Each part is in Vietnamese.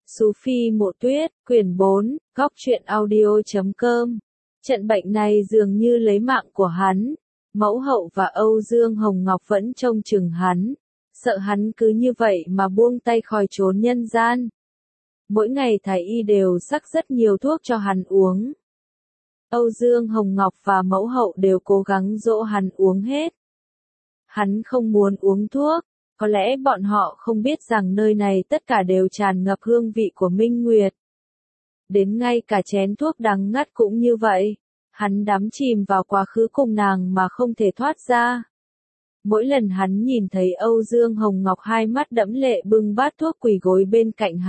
Sú Phi Mộ Tuyết, quyển 4, góc truyện audio.com. Trận bệnh này dường như lấy mạng của hắn. Mẫu hậu và Âu Dương Hồng Ngọc vẫn trông chừng hắn, sợ hắn cứ như vậy mà buông tay khỏi trốn nhân gian. Mỗi ngày thái y đều sắc rất nhiều thuốc cho hắn uống. Âu Dương Hồng Ngọc và mẫu hậu đều cố gắng dỗ hắn uống hết. Hắn không muốn uống thuốc, có lẽ bọn họ không biết rằng nơi này tất cả đều tràn ngập hương vị của Minh Nguyệt. Đến ngay cả chén thuốc đắng ngắt cũng như vậy. Hắn đắm chìm vào quá khứ cùng nàng mà không thể thoát ra. Mỗi lần hắn nhìn thấy Âu Dương Hồng Ngọc hai mắt đẫm lệ bưng bát thuốc quỳ gối bên cạnh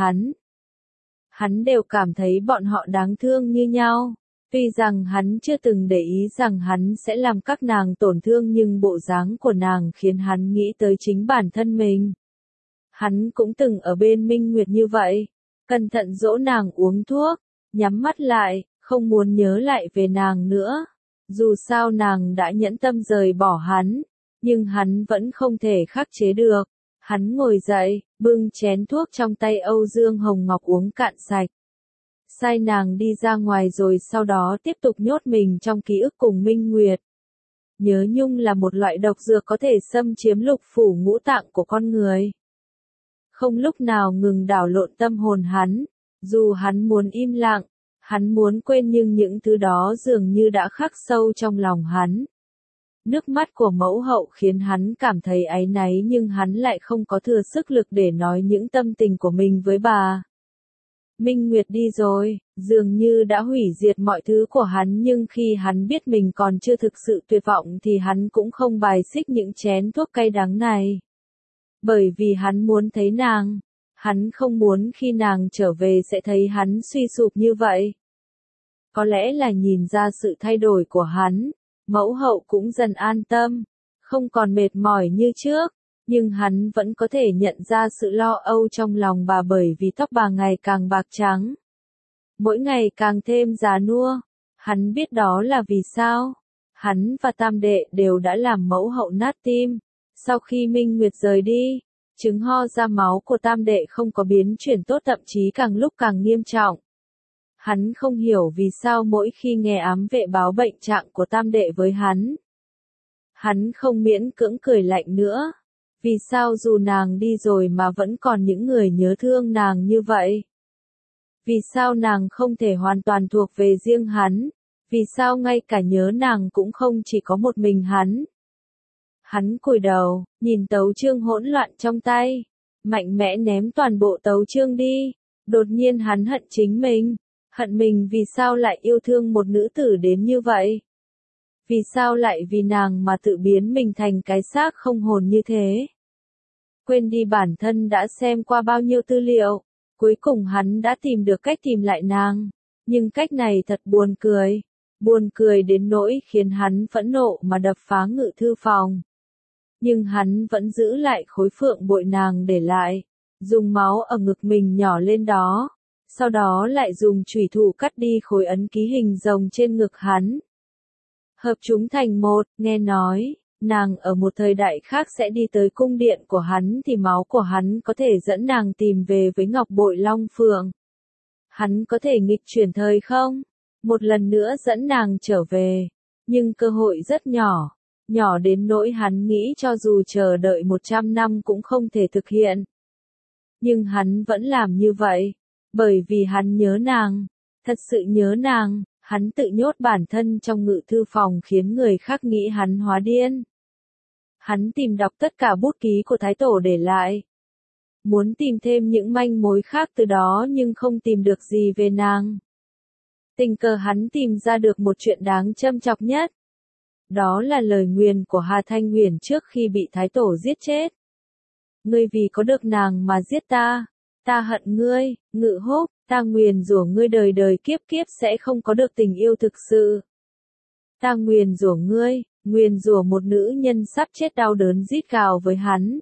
hắn đều cảm thấy bọn họ đáng thương như nhau. Tuy rằng hắn chưa từng để ý rằng hắn sẽ làm các nàng tổn thương nhưng bộ dáng của nàng khiến hắn nghĩ tới chính bản thân mình. Hắn cũng từng ở bên Minh Nguyệt như vậy, cẩn thận dỗ nàng uống thuốc, nhắm mắt lại, không muốn nhớ lại về nàng nữa. Dù sao nàng đã nhẫn tâm rời bỏ hắn, nhưng hắn vẫn không thể khắc chế được. Hắn ngồi dậy, bưng chén thuốc trong tay Âu Dương Hồng Ngọc uống cạn sạch. Sai nàng đi ra ngoài rồi sau đó tiếp tục nhốt mình trong ký ức cùng Minh Nguyệt. Nhớ nhung là một loại độc dược có thể xâm chiếm lục phủ ngũ tạng của con người. Không lúc nào ngừng đảo lộn tâm hồn hắn, dù hắn muốn im lặng, hắn muốn quên nhưng những thứ đó dường như đã khắc sâu trong lòng hắn. Nước mắt của mẫu hậu khiến hắn cảm thấy áy náy nhưng hắn lại không có thừa sức lực để nói những tâm tình của mình với bà. Minh Nguyệt đi rồi, dường như đã hủy diệt mọi thứ của hắn nhưng khi hắn biết mình còn chưa thực sự tuyệt vọng thì hắn cũng không bài xích những chén thuốc cay đắng này. Bởi vì hắn muốn thấy nàng, hắn không muốn khi nàng trở về sẽ thấy hắn suy sụp như vậy. Có lẽ là nhìn ra sự thay đổi của hắn, mẫu hậu cũng dần an tâm, không còn mệt mỏi như trước. Nhưng hắn vẫn có thể nhận ra sự lo âu trong lòng bà bởi vì tóc bà ngày càng bạc trắng. Mỗi ngày càng thêm già nua. Hắn biết đó là vì sao. Hắn và tam đệ đều đã làm mẫu hậu nát tim. Sau khi Minh Nguyệt rời đi, chứng ho ra máu của tam đệ không có biến chuyển tốt thậm chí càng lúc càng nghiêm trọng. Hắn không hiểu vì sao mỗi khi nghe ám vệ báo bệnh trạng của tam đệ với hắn không miễn cưỡng cười lạnh nữa. Vì sao dù nàng đi rồi mà vẫn còn những người nhớ thương nàng như vậy? Vì sao nàng không thể hoàn toàn thuộc về riêng hắn? Vì sao ngay cả nhớ nàng cũng không chỉ có một mình hắn? Hắn cúi đầu, nhìn tấu chương hỗn loạn trong tay, mạnh mẽ ném toàn bộ tấu chương đi. Đột nhiên hắn hận chính mình, hận mình vì sao lại yêu thương một nữ tử đến như vậy? Vì sao lại vì nàng mà tự biến mình thành cái xác không hồn như thế? Quên đi bản thân đã xem qua bao nhiêu tư liệu, cuối cùng hắn đã tìm được cách tìm lại nàng. Nhưng cách này thật buồn cười đến nỗi khiến hắn phẫn nộ mà đập phá ngự thư phòng. Nhưng hắn vẫn giữ lại khối phượng bội nàng để lại, dùng máu ở ngực mình nhỏ lên đó, sau đó lại dùng chủy thủ cắt đi khối ấn ký hình rồng trên ngực hắn. Hợp chúng thành một, nghe nói, nàng ở một thời đại khác sẽ đi tới cung điện của hắn thì máu của hắn có thể dẫn nàng tìm về với ngọc bội long phượng. Hắn có thể nghịch chuyển thời không? Một lần nữa dẫn nàng trở về. Nhưng cơ hội rất nhỏ, nhỏ đến nỗi hắn nghĩ cho dù chờ đợi 100 năm cũng không thể thực hiện. Nhưng hắn vẫn làm như vậy, bởi vì hắn nhớ nàng, thật sự nhớ nàng. Hắn tự nhốt bản thân trong ngự thư phòng khiến người khác nghĩ hắn hóa điên. Hắn tìm đọc tất cả bút ký của Thái Tổ để lại. Muốn tìm thêm những manh mối khác từ đó nhưng không tìm được gì về nàng. Tình cờ hắn tìm ra được một chuyện đáng châm chọc nhất. Đó là lời nguyền của Hà Thanh Huyền trước khi bị Thái Tổ giết chết. Ngươi vì có được nàng mà giết ta. Ta hận ngươi, Ngự Húc, ta nguyền rủa ngươi đời đời kiếp kiếp sẽ không có được tình yêu thực sự. Ta nguyền rủa ngươi, nguyền rủa một nữ nhân sắp chết đau đớn rít gào với hắn.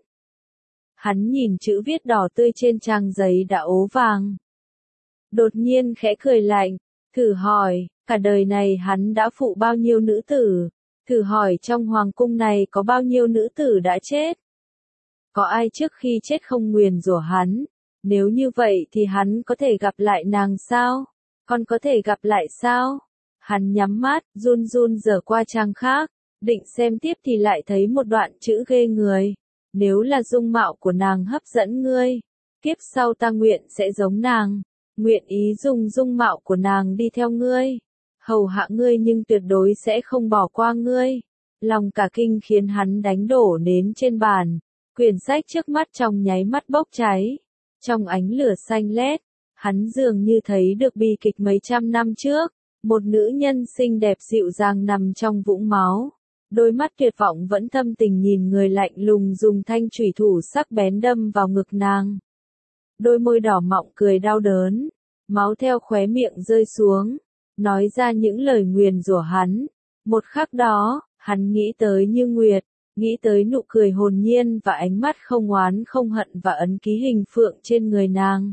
Hắn nhìn chữ viết đỏ tươi trên trang giấy đã ố vàng. Đột nhiên khẽ cười lạnh, thử hỏi, cả đời này hắn đã phụ bao nhiêu nữ tử? Thử hỏi trong hoàng cung này có bao nhiêu nữ tử đã chết? Có ai trước khi chết không nguyền rủa hắn? Nếu như vậy thì hắn có thể gặp lại nàng sao? Con có thể gặp lại sao? Hắn nhắm mắt, run run dở qua trang khác, định xem tiếp thì lại thấy một đoạn chữ ghê người. Nếu là dung mạo của nàng hấp dẫn ngươi, kiếp sau ta nguyện sẽ giống nàng, nguyện ý dùng dung mạo của nàng đi theo ngươi, hầu hạ ngươi nhưng tuyệt đối sẽ không bỏ qua ngươi. Lòng cả kinh khiến hắn đánh đổ nến trên bàn, quyển sách trước mắt trong nháy mắt bốc cháy. Trong ánh lửa xanh lét, hắn dường như thấy được bi kịch mấy trăm năm trước, một nữ nhân xinh đẹp dịu dàng nằm trong vũng máu. Đôi mắt tuyệt vọng vẫn thâm tình nhìn người lạnh lùng dùng thanh chủy thủ sắc bén đâm vào ngực nàng. Đôi môi đỏ mọng cười đau đớn, máu theo khóe miệng rơi xuống, nói ra những lời nguyền rủa hắn. Một khắc đó, hắn nghĩ tới Như Nguyệt, nghĩ tới nụ cười hồn nhiên và ánh mắt không oán không hận và ấn ký hình phượng trên người nàng.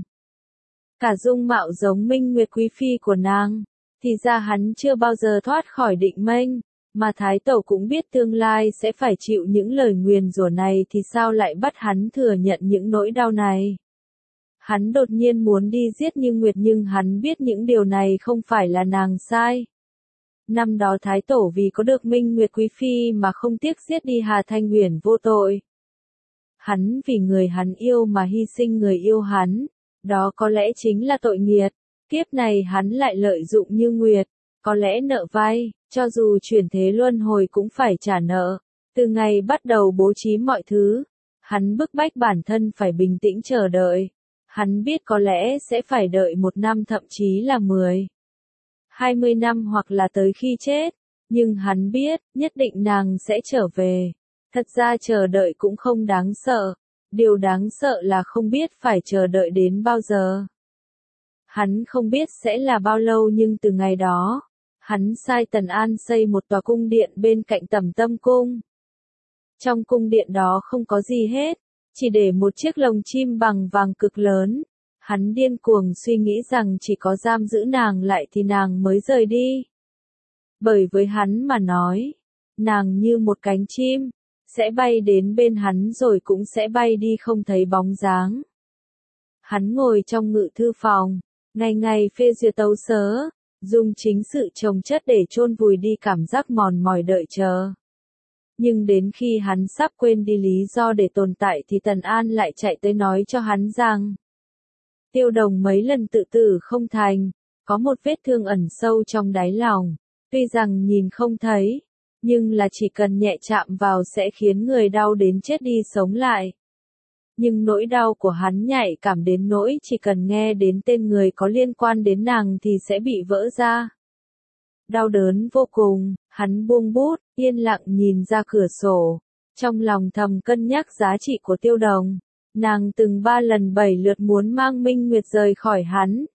Cả dung mạo giống Minh Nguyệt quý phi của nàng, thì ra hắn chưa bao giờ thoát khỏi định mệnh, mà Thái Tẩu cũng biết tương lai sẽ phải chịu những lời nguyền rủa này thì sao lại bắt hắn thừa nhận những nỗi đau này. Hắn đột nhiên muốn đi giết Như Nguyệt nhưng hắn biết những điều này không phải là nàng sai. Năm đó Thái Tổ vì có được Minh Nguyệt quý phi mà không tiếc giết đi Hà Thanh Huyền vô tội. Hắn vì người hắn yêu mà hy sinh người yêu hắn, đó có lẽ chính là tội nghiệt. Kiếp này hắn lại lợi dụng Như Nguyệt, có lẽ nợ vay, cho dù chuyển thế luân hồi cũng phải trả nợ. Từ ngày bắt đầu bố trí mọi thứ, hắn bức bách bản thân phải bình tĩnh chờ đợi. Hắn biết có lẽ sẽ phải đợi 1 năm thậm chí là 10, 20 năm hoặc là tới khi chết, nhưng hắn biết, nhất định nàng sẽ trở về. Thật ra chờ đợi cũng không đáng sợ, điều đáng sợ là không biết phải chờ đợi đến bao giờ. Hắn không biết sẽ là bao lâu nhưng từ ngày đó, hắn sai Tần An xây một tòa cung điện bên cạnh Tẩm Tâm Cung. Trong cung điện đó không có gì hết, chỉ để một chiếc lồng chim bằng vàng cực lớn. Hắn điên cuồng suy nghĩ rằng chỉ có giam giữ nàng lại thì nàng mới rời đi. Bởi với hắn mà nói, nàng như một cánh chim, sẽ bay đến bên hắn rồi cũng sẽ bay đi không thấy bóng dáng. Hắn ngồi trong ngự thư phòng, ngày ngày phê duyệt tấu sớ, dùng chính sự chồng chất để chôn vùi đi cảm giác mòn mỏi đợi chờ. Nhưng đến khi hắn sắp quên đi lý do để tồn tại thì Tần An lại chạy tới nói cho hắn rằng Tiêu Đồng mấy lần tự tử không thành, có một vết thương ẩn sâu trong đáy lòng, tuy rằng nhìn không thấy, nhưng là chỉ cần nhẹ chạm vào sẽ khiến người đau đến chết đi sống lại. Nhưng nỗi đau của hắn nhạy cảm đến nỗi chỉ cần nghe đến tên người có liên quan đến nàng thì sẽ bị vỡ ra. Đau đớn vô cùng, hắn buông bút, yên lặng nhìn ra cửa sổ, trong lòng thầm cân nhắc giá trị của Tiêu Đồng. Nàng từng 3 lần 7 lượt muốn mang Minh Nguyệt rời khỏi hắn.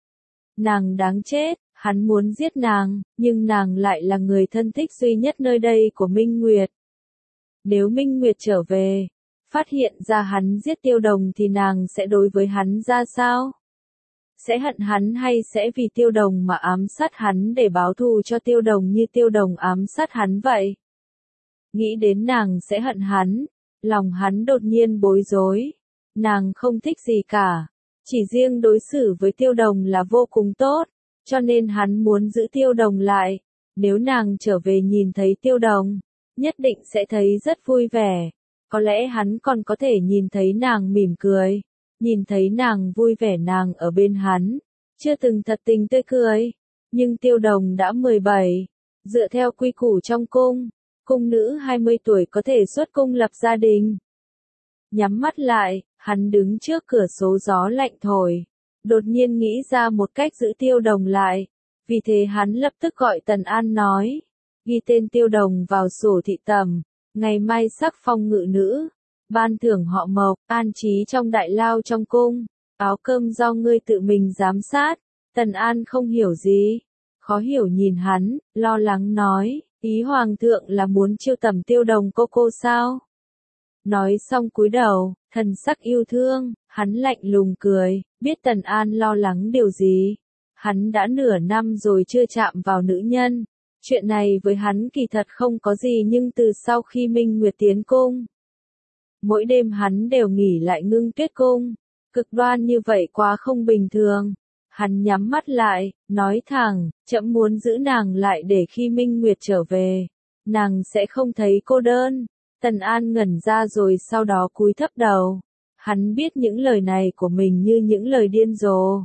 Nàng đáng chết, hắn muốn giết nàng, nhưng nàng lại là người thân thích duy nhất nơi đây của Minh Nguyệt. Nếu Minh Nguyệt trở về, phát hiện ra hắn giết Tiêu Đồng thì nàng sẽ đối với hắn ra sao? Sẽ hận hắn hay sẽ vì Tiêu Đồng mà ám sát hắn để báo thù cho Tiêu Đồng như Tiêu Đồng ám sát hắn vậy? Nghĩ đến nàng sẽ hận hắn, lòng hắn đột nhiên bối rối. Nàng không thích gì cả, chỉ riêng đối xử với Tiêu Đồng là vô cùng tốt, cho nên hắn muốn giữ Tiêu Đồng lại. Nếu nàng trở về nhìn thấy Tiêu Đồng, nhất định sẽ thấy rất vui vẻ. Có lẽ hắn còn có thể nhìn thấy nàng mỉm cười, nhìn thấy nàng vui vẻ nàng ở bên hắn, chưa từng thật tình tươi cười. Nhưng Tiêu Đồng đã 17, dựa theo quy củ trong cung, cung nữ 20 tuổi có thể xuất cung lập gia đình. Nhắm mắt lại, hắn đứng trước cửa sổ gió lạnh thổi, đột nhiên nghĩ ra một cách giữ Tiêu Đồng lại, vì thế hắn lập tức gọi Tần An nói, ghi tên Tiêu Đồng vào sổ thị tẩm, ngày mai sắc phong ngự nữ, ban thưởng họ Mộc, an trí trong đại lao trong cung, áo cơm do ngươi tự mình giám sát. Tần An không hiểu gì, khó hiểu nhìn hắn, lo lắng nói, ý hoàng thượng là muốn chiêu tầm Tiêu Đồng cô sao? Nói xong cúi đầu, thần sắc yêu thương, hắn lạnh lùng cười, biết Tần An lo lắng điều gì. Hắn đã nửa năm rồi chưa chạm vào nữ nhân. Chuyện này với hắn kỳ thật không có gì nhưng từ sau khi Minh Nguyệt tiến cung, mỗi đêm hắn đều nghỉ lại Ngưng Tuyết cung, Cực đoan như vậy quá không bình thường. Hắn nhắm mắt lại, nói thẳng, trẫm muốn giữ nàng lại để khi Minh Nguyệt trở về, nàng sẽ không thấy cô đơn. Tần An ngẩn ra rồi sau đó cúi thấp đầu. Hắn biết những lời này của mình như những lời điên rồ.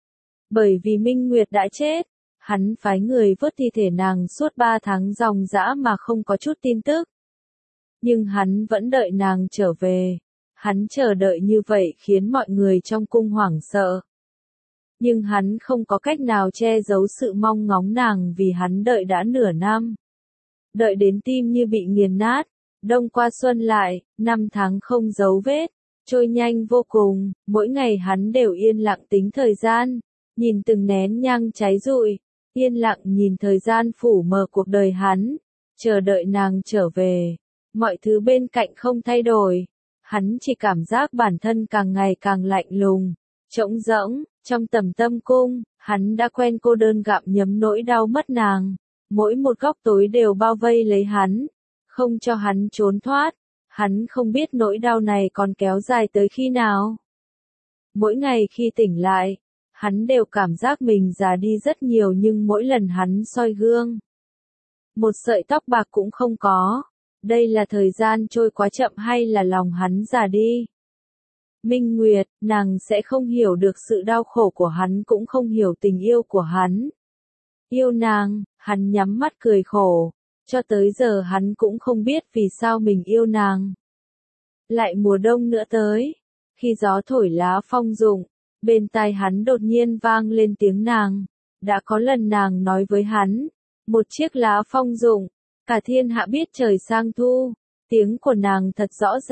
Bởi vì Minh Nguyệt đã chết, hắn phái người vớt thi thể nàng suốt 3 tháng ròng rã mà không có chút tin tức. Nhưng hắn vẫn đợi nàng trở về. Hắn chờ đợi như vậy khiến mọi người trong cung hoảng sợ. Nhưng hắn không có cách nào che giấu sự mong ngóng nàng vì hắn đợi đã nửa năm. Đợi đến tim như bị nghiền nát, đông qua xuân lại, 5 tháng không dấu vết, trôi nhanh vô cùng, mỗi ngày hắn đều yên lặng tính thời gian, nhìn từng nén nhang cháy rụi, yên lặng nhìn thời gian phủ mờ cuộc đời hắn, chờ đợi nàng trở về. Mọi thứ bên cạnh không thay đổi, hắn chỉ cảm giác bản thân càng ngày càng lạnh lùng, trống rỗng. Trong tầm tâm cung, hắn đã quen cô đơn gặm nhấm nỗi đau mất nàng. Mỗi một góc tối đều bao vây lấy hắn, không cho hắn trốn thoát. Hắn không biết nỗi đau này còn kéo dài tới khi nào. Mỗi ngày khi tỉnh lại, hắn đều cảm giác mình già đi rất nhiều nhưng mỗi lần hắn soi gương, một sợi tóc bạc cũng không có. Đây là thời gian trôi quá chậm hay là lòng hắn già đi? Minh Nguyệt, nàng sẽ không hiểu được sự đau khổ của hắn cũng không hiểu tình yêu của hắn. Yêu nàng, hắn nhắm mắt cười khổ. Cho tới giờ hắn cũng không biết vì sao mình yêu nàng. Lại mùa đông nữa tới. Khi gió thổi lá phong rụng, bên tai hắn đột nhiên vang lên tiếng nàng. Đã có lần nàng nói với hắn, một chiếc lá phong rụng, cả thiên hạ biết trời sang thu. Tiếng của nàng thật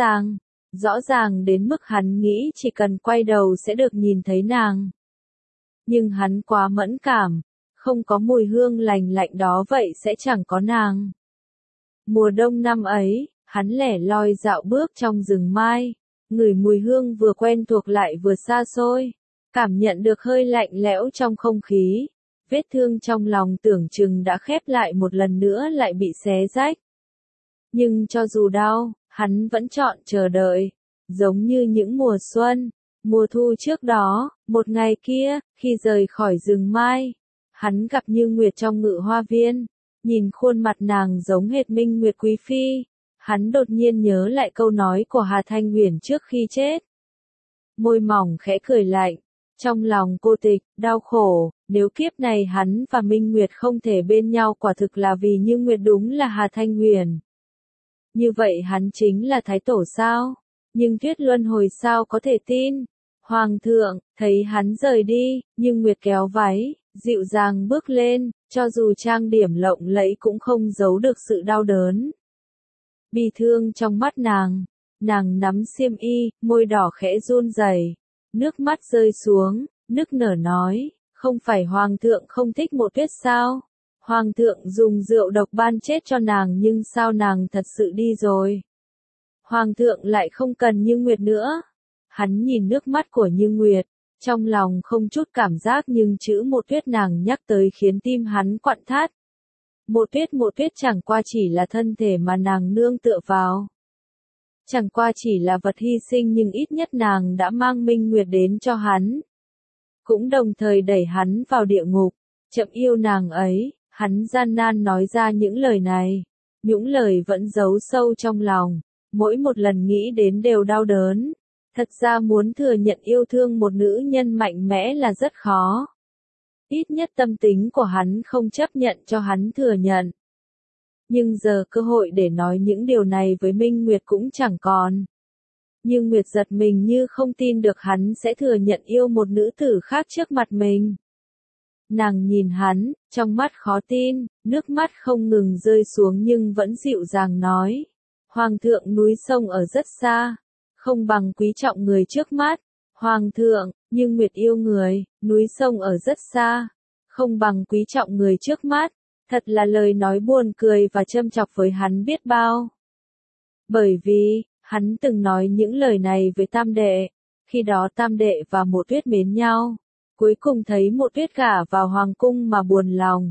rõ ràng đến mức hắn nghĩ chỉ cần quay đầu sẽ được nhìn thấy nàng. Nhưng hắn quá mẫn cảm, không có mùi hương lành lạnh đó vậy sẽ chẳng có nàng. Mùa đông năm ấy, hắn lẻ loi dạo bước trong rừng mai, ngửi mùi hương vừa quen thuộc lại vừa xa xôi, cảm nhận được hơi lạnh lẽo trong không khí, vết thương trong lòng tưởng chừng đã khép lại một lần nữa lại bị xé rách. Nhưng cho dù đau, hắn vẫn chọn chờ đợi, giống như những mùa xuân, mùa thu trước đó, một ngày kia, khi rời khỏi rừng mai, hắn gặp Như Nguyệt trong ngự hoa viên, nhìn khuôn mặt nàng giống hệt Minh Nguyệt quý phi, hắn đột nhiên nhớ lại câu nói của Hà Thanh Huyền trước khi chết. Môi mỏng khẽ cười lạnh, trong lòng cô tịch, đau khổ, nếu kiếp này hắn và Minh Nguyệt không thể bên nhau quả thực là vì Như Nguyệt đúng là Hà Thanh Huyền. Như vậy hắn chính là Thái Tổ sao? Nhưng Tuyết Luân Hồi sao có thể tin? Hoàng thượng, thấy hắn rời đi, nhưng Nguyệt kéo váy, dịu dàng bước lên, cho dù trang điểm lộng lẫy cũng không giấu được sự đau đớn. Bi thương trong mắt nàng nắm xiêm y, môi đỏ khẽ run rẩy, nước mắt rơi xuống, nức nở nói, không phải Hoàng thượng không thích Mộ Tuyết sao? Hoàng thượng dùng rượu độc ban chết cho nàng nhưng sao nàng thật sự đi rồi? Hoàng thượng lại không cần Như Nguyệt nữa. Hắn nhìn nước mắt của Như Nguyệt, trong lòng không chút cảm giác nhưng chữ Mộ Tuyết nàng nhắc tới khiến tim hắn quặn thắt. Mộ Tuyết chẳng qua chỉ là thân thể mà nàng nương tựa vào. Chẳng qua chỉ là vật hy sinh nhưng ít nhất nàng đã mang Minh Nguyệt đến cho hắn. Cũng đồng thời đẩy hắn vào địa ngục, chậm yêu nàng ấy, hắn gian nan nói ra những lời này. Những lời vẫn giấu sâu trong lòng, mỗi một lần nghĩ đến đều đau đớn. Thật ra muốn thừa nhận yêu thương một nữ nhân mạnh mẽ là rất khó. Ít nhất tâm tính của hắn không chấp nhận cho hắn thừa nhận. Nhưng giờ cơ hội để nói những điều này với Minh Nguyệt cũng chẳng còn. Nhưng Nguyệt giật mình như không tin được hắn sẽ thừa nhận yêu một nữ tử khác trước mặt mình. Nàng nhìn hắn, trong mắt khó tin, nước mắt không ngừng rơi xuống nhưng vẫn dịu dàng nói. Hoàng thượng núi sông ở rất xa, không bằng quý trọng người trước mắt. Hoàng thượng, nhưng Nguyệt yêu người, núi sông ở rất xa, không bằng quý trọng người trước mắt. Thật là lời nói buồn cười và châm chọc với hắn biết bao. Bởi vì, hắn từng nói những lời này với Tam Đệ, khi đó Tam Đệ và Mộ Tuyết mến nhau, cuối cùng thấy Mộ Tuyết gả vào hoàng cung mà buồn lòng.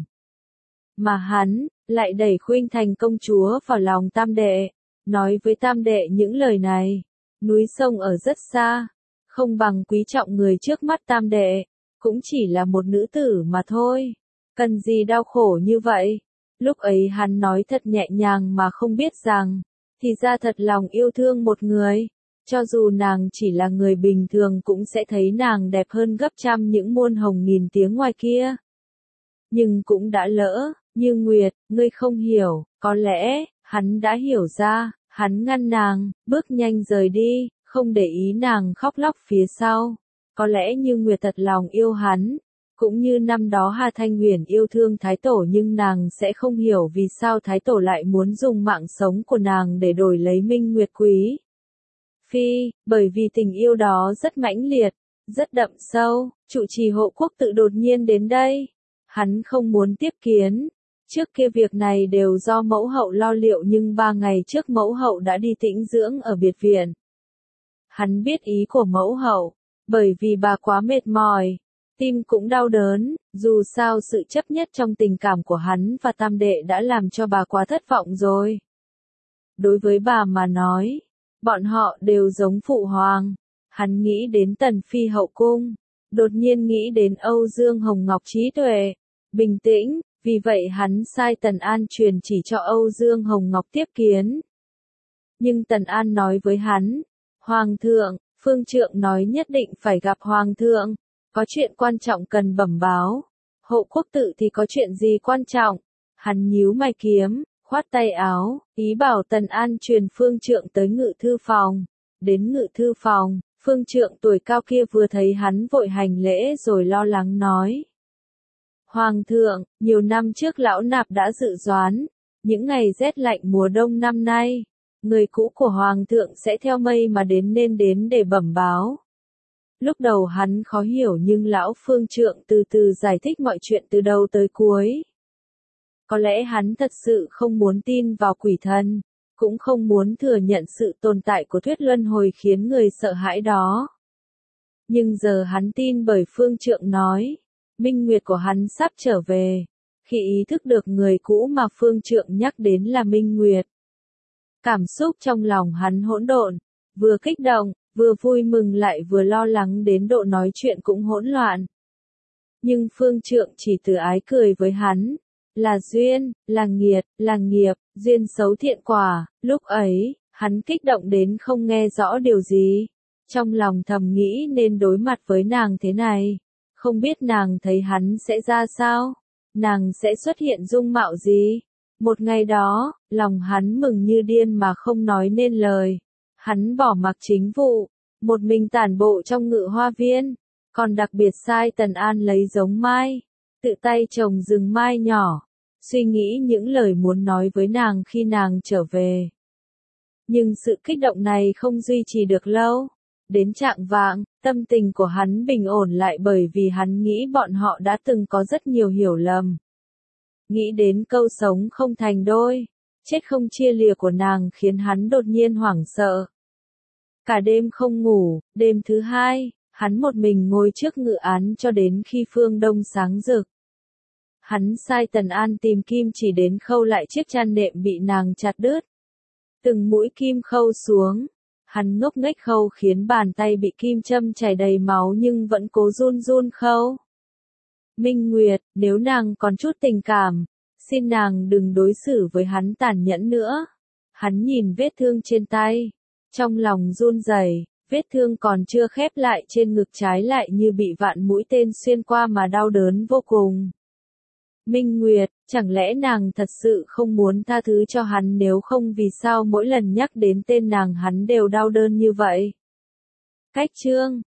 Mà hắn, lại đẩy Khuynh Thành công chúa vào lòng Tam Đệ, nói với Tam Đệ những lời này, núi sông ở rất xa, không bằng quý trọng người trước mắt tam đệ, cũng chỉ là một nữ tử mà thôi, cần gì đau khổ như vậy. Lúc ấy hắn nói thật nhẹ nhàng mà không biết rằng, thì ra thật lòng yêu thương một người, cho dù nàng chỉ là người bình thường cũng sẽ thấy nàng đẹp hơn gấp trăm những muôn hồng nghìn tiếng ngoài kia. Nhưng cũng đã lỡ, Như Nguyệt, ngươi không hiểu, có lẽ, hắn đã hiểu ra, hắn ngăn nàng, bước nhanh rời đi, không để ý nàng khóc lóc phía sau. Có lẽ Như Nguyệt thật lòng yêu hắn, cũng như năm đó Hà Thanh Huyền yêu thương Thái Tổ, nhưng nàng sẽ không hiểu vì sao Thái Tổ lại muốn dùng mạng sống của nàng để đổi lấy Minh Nguyệt Quý Phi, bởi vì tình yêu đó rất mãnh liệt, rất đậm sâu. Trụ trì hộ quốc tự đột nhiên đến đây. Hắn không muốn tiếp kiến. Trước kia việc này đều do mẫu hậu lo liệu, nhưng 3 ngày trước mẫu hậu đã đi tĩnh dưỡng ở biệt viện. Hắn biết ý của mẫu hậu, bởi vì bà quá mệt mỏi, tim cũng đau đớn, dù sao sự chấp nhất trong tình cảm của hắn và tam đệ đã làm cho bà quá thất vọng rồi. Đối với bà mà nói, bọn họ đều giống phụ hoàng. Hắn nghĩ đến Tần Phi hậu cung, đột nhiên nghĩ đến Âu Dương Hồng Ngọc trí tuệ, bình tĩnh, vì vậy hắn sai Tần An truyền chỉ cho Âu Dương Hồng Ngọc tiếp kiến. Nhưng Tần An nói với hắn, Hoàng thượng, Phương Trượng nói nhất định phải gặp Hoàng thượng, có chuyện quan trọng cần bẩm báo. Hộ quốc tự thì có chuyện gì quan trọng? Hắn nhíu mày kiếm, khoát tay áo, ý bảo Tần An truyền Phương Trượng tới ngự thư phòng. Đến ngự thư phòng, Phương Trượng tuổi cao kia vừa thấy hắn vội hành lễ rồi lo lắng nói. Hoàng thượng, nhiều năm trước lão nạp đã dự đoán, những ngày rét lạnh mùa đông năm nay, người cũ của Hoàng thượng sẽ theo mây mà đến để bẩm báo. Lúc đầu hắn khó hiểu nhưng lão Phương Trượng từ từ giải thích mọi chuyện từ đầu tới cuối. Có lẽ hắn thật sự không muốn tin vào quỷ thần, cũng không muốn thừa nhận sự tồn tại của thuyết luân hồi khiến người sợ hãi đó. Nhưng giờ hắn tin bởi Phương Trượng nói, minh nguyệt của hắn sắp trở về. Khi ý thức được người cũ mà Phương Trượng nhắc đến là Minh Nguyệt, cảm xúc trong lòng hắn hỗn độn, vừa kích động, vừa vui mừng lại vừa lo lắng, đến độ nói chuyện cũng hỗn loạn. Nhưng Phương Trượng chỉ từ ái cười với hắn, là duyên, là nghiệt, là nghiệp, duyên xấu thiện quả. Lúc ấy, hắn kích động đến không nghe rõ điều gì. Trong lòng thầm nghĩ nên đối mặt với nàng thế này, không biết nàng thấy hắn sẽ ra sao, nàng sẽ xuất hiện dung mạo gì. Một ngày đó, lòng hắn mừng như điên mà không nói nên lời. Hắn bỏ mặc chính vụ, một mình tản bộ trong ngự hoa viên, còn đặc biệt sai Tần An lấy giống mai, tự tay trồng rừng mai nhỏ, suy nghĩ những lời muốn nói với nàng khi nàng trở về. Nhưng sự kích động này không duy trì được lâu. Đến chạng vạng, tâm tình của hắn bình ổn lại bởi vì hắn nghĩ bọn họ đã từng có rất nhiều hiểu lầm. Nghĩ đến câu sống không thành đôi, chết không chia lìa của nàng khiến hắn đột nhiên hoảng sợ. Cả đêm không ngủ, đêm thứ hai, hắn một mình ngồi trước ngự án cho đến khi phương đông sáng rực. Hắn sai Tần An tìm kim chỉ đến khâu lại chiếc chăn nệm bị nàng chặt đứt. Từng mũi kim khâu xuống, hắn ngốc nghếch khâu khiến bàn tay bị kim châm chảy đầy máu nhưng vẫn cố run run khâu. Minh Nguyệt, nếu nàng còn chút tình cảm, xin nàng đừng đối xử với hắn tàn nhẫn nữa. Hắn nhìn vết thương trên tay, trong lòng run rẩy, vết thương còn chưa khép lại trên ngực trái lại như bị vạn mũi tên xuyên qua mà đau đớn vô cùng. Minh Nguyệt, chẳng lẽ nàng thật sự không muốn tha thứ cho hắn, nếu không vì sao mỗi lần nhắc đến tên nàng hắn đều đau đớn như vậy? Cách chương